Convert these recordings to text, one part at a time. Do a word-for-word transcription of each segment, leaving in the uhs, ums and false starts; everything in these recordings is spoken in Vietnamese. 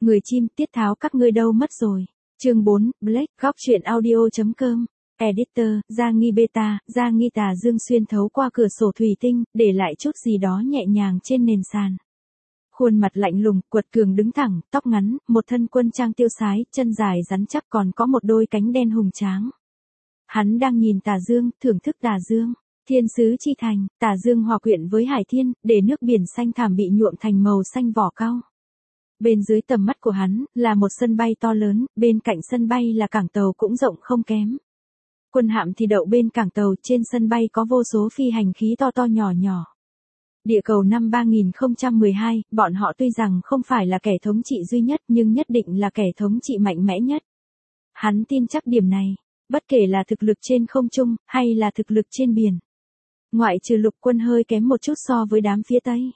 Người chim, tiết tháo các ngươi đâu mất rồi. Chương bốn, Black, góc truyện audio.com. Editor, Gia Nghi Beta, Gia Nghi Tà Dương xuyên thấu qua cửa sổ thủy tinh, để lại chút gì đó nhẹ nhàng trên nền sàn. Khuôn mặt lạnh lùng, quật cường đứng thẳng, tóc ngắn, một thân quân trang tiêu sái, chân dài rắn chắc còn có một đôi cánh đen hùng tráng. Hắn đang nhìn Tà Dương, thưởng thức Tà Dương. Thiên sứ chi thành, Tà Dương hòa quyện với hải thiên, để nước biển xanh thẳm bị nhuộm thành màu xanh vỏ cau. Bên dưới tầm mắt của hắn, là một sân bay to lớn, bên cạnh sân bay là cảng tàu cũng rộng không kém. Quân hạm thì đậu bên cảng tàu, trên sân bay có vô số phi hành khí to to nhỏ nhỏ. Địa cầu năm ba nghìn không trăm mười hai, bọn họ tuy rằng không phải là kẻ thống trị duy nhất nhưng nhất định là kẻ thống trị mạnh mẽ nhất. Hắn tin chắc điểm này, bất kể là thực lực trên không trung, hay là thực lực trên biển. Ngoại trừ lục quân hơi kém một chút so với đám phía Tây.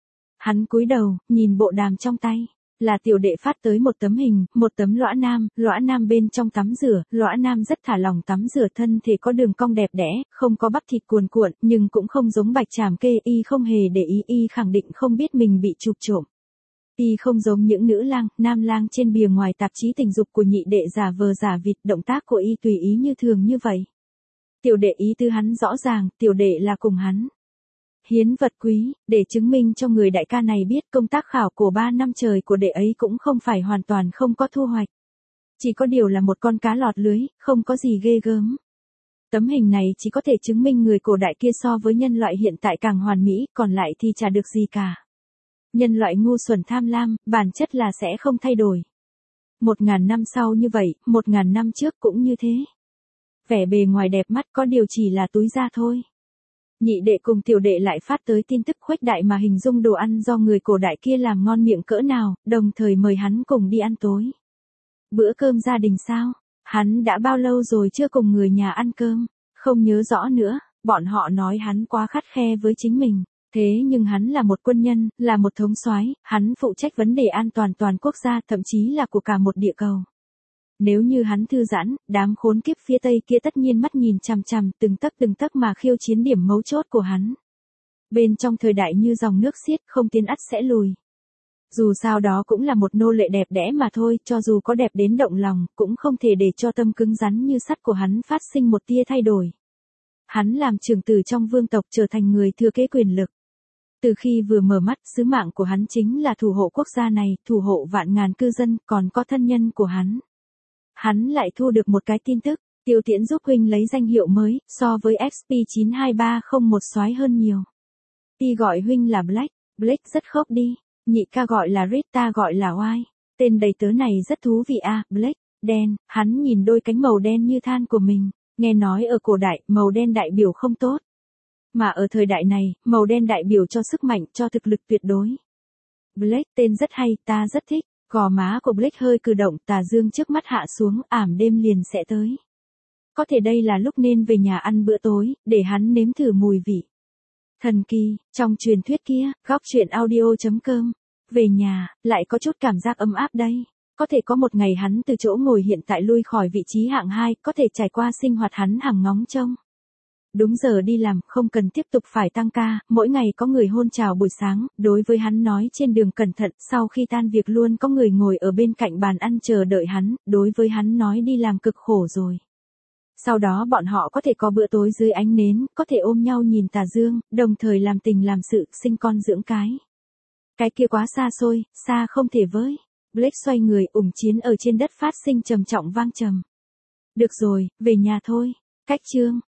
Hắn cúi đầu, nhìn bộ đàm trong tay. Là tiểu đệ phát tới một tấm hình, một tấm lõa nam, lõa nam bên trong tắm rửa, lõa nam rất thả lỏng tắm rửa, thân thể có đường cong đẹp đẽ, không có bắp thịt cuồn cuộn, nhưng cũng không giống bạch tràm kê, y không hề để ý, y khẳng định không biết mình bị chụp trộm. Y không giống những nữ lang, nam lang trên bìa ngoài tạp chí tình dục của nhị đệ giả vờ giả vịt, động tác của y tùy ý như thường như vậy. Tiểu đệ ý tư hắn rõ ràng, tiểu đệ là cùng hắn. Hiến vật quý, để chứng minh cho người đại ca này biết công tác khảo cổ ba năm trời của đệ ấy cũng không phải hoàn toàn không có thu hoạch. Chỉ có điều là một con cá lọt lưới, không có gì ghê gớm. Tấm hình này chỉ có thể chứng minh người cổ đại kia so với nhân loại hiện tại càng hoàn mỹ, còn lại thì chả được gì cả. Nhân loại ngu xuẩn tham lam, bản chất là sẽ không thay đổi. Một ngàn năm sau như vậy, một ngàn năm trước cũng như thế. Vẻ bề ngoài đẹp mắt có điều chỉ là túi da thôi. Nhị đệ cùng tiểu đệ lại phát tới tin tức khuếch đại mà hình dung đồ ăn do người cổ đại kia làm ngon miệng cỡ nào, đồng thời mời hắn cùng đi ăn tối. Bữa cơm gia đình sao? Hắn đã bao lâu rồi chưa cùng người nhà ăn cơm? Không nhớ rõ nữa, bọn họ nói hắn quá khắt khe với chính mình. Thế nhưng hắn là một quân nhân, là một thống soái, hắn phụ trách vấn đề an toàn toàn quốc gia, thậm chí là của cả một địa cầu. Nếu như hắn thư giãn, đám khốn kiếp phía Tây kia tất nhiên mắt nhìn chằm chằm từng tấc từng tấc mà khiêu chiến điểm mấu chốt của hắn. Bên trong thời đại như dòng nước xiết, không tiến ắt sẽ lùi. Dù sao đó cũng là một nô lệ đẹp đẽ mà thôi, cho dù có đẹp đến động lòng, cũng không thể để cho tâm cứng rắn như sắt của hắn phát sinh một tia thay đổi. Hắn làm trưởng tử trong vương tộc, trở thành người thừa kế quyền lực. Từ khi vừa mở mắt, sứ mạng của hắn chính là thủ hộ quốc gia này, thủ hộ vạn ngàn cư dân, còn có thân nhân của hắn. Hắn lại thu được một cái tin tức, Tiêu Tiễn giúp huynh lấy danh hiệu mới, so với ích pê chín hai ba không một soái hơn nhiều. Y gọi huynh là Black, Black rất khốc đi, nhị ca gọi là Red, ta gọi là White. Tên đầy tớ này rất thú vị à, Black, đen, hắn nhìn đôi cánh màu đen như than của mình, nghe nói ở cổ đại, màu đen đại biểu không tốt. Mà ở thời đại này, màu đen đại biểu cho sức mạnh, cho thực lực tuyệt đối. Black tên rất hay, ta rất thích. Gò má của Black hơi cử động, Tà Dương trước mắt hạ xuống, ảm đêm liền sẽ tới. Có thể đây là lúc nên về nhà ăn bữa tối, để hắn nếm thử mùi vị. Thần kỳ, trong truyền thuyết kia, góc truyện audio.com. Về nhà, lại có chút cảm giác ấm áp đây. Có thể có một ngày hắn từ chỗ ngồi hiện tại lui khỏi vị trí hạng hai, có thể trải qua sinh hoạt hắn hàng ngóng trông. Đúng giờ đi làm, không cần tiếp tục phải tăng ca, mỗi ngày có người hôn chào buổi sáng, đối với hắn nói trên đường cẩn thận, sau khi tan việc luôn có người ngồi ở bên cạnh bàn ăn chờ đợi hắn, đối với hắn nói đi làm cực khổ rồi. Sau đó bọn họ có thể có bữa tối dưới ánh nến, có thể ôm nhau nhìn Tà Dương, đồng thời làm tình làm sự, sinh con dưỡng cái. Cái kia quá xa xôi, xa không thể với. Black xoay người, ủng chiến ở trên đất phát sinh trầm trọng vang trầm. Được rồi, về nhà thôi. Cách chương.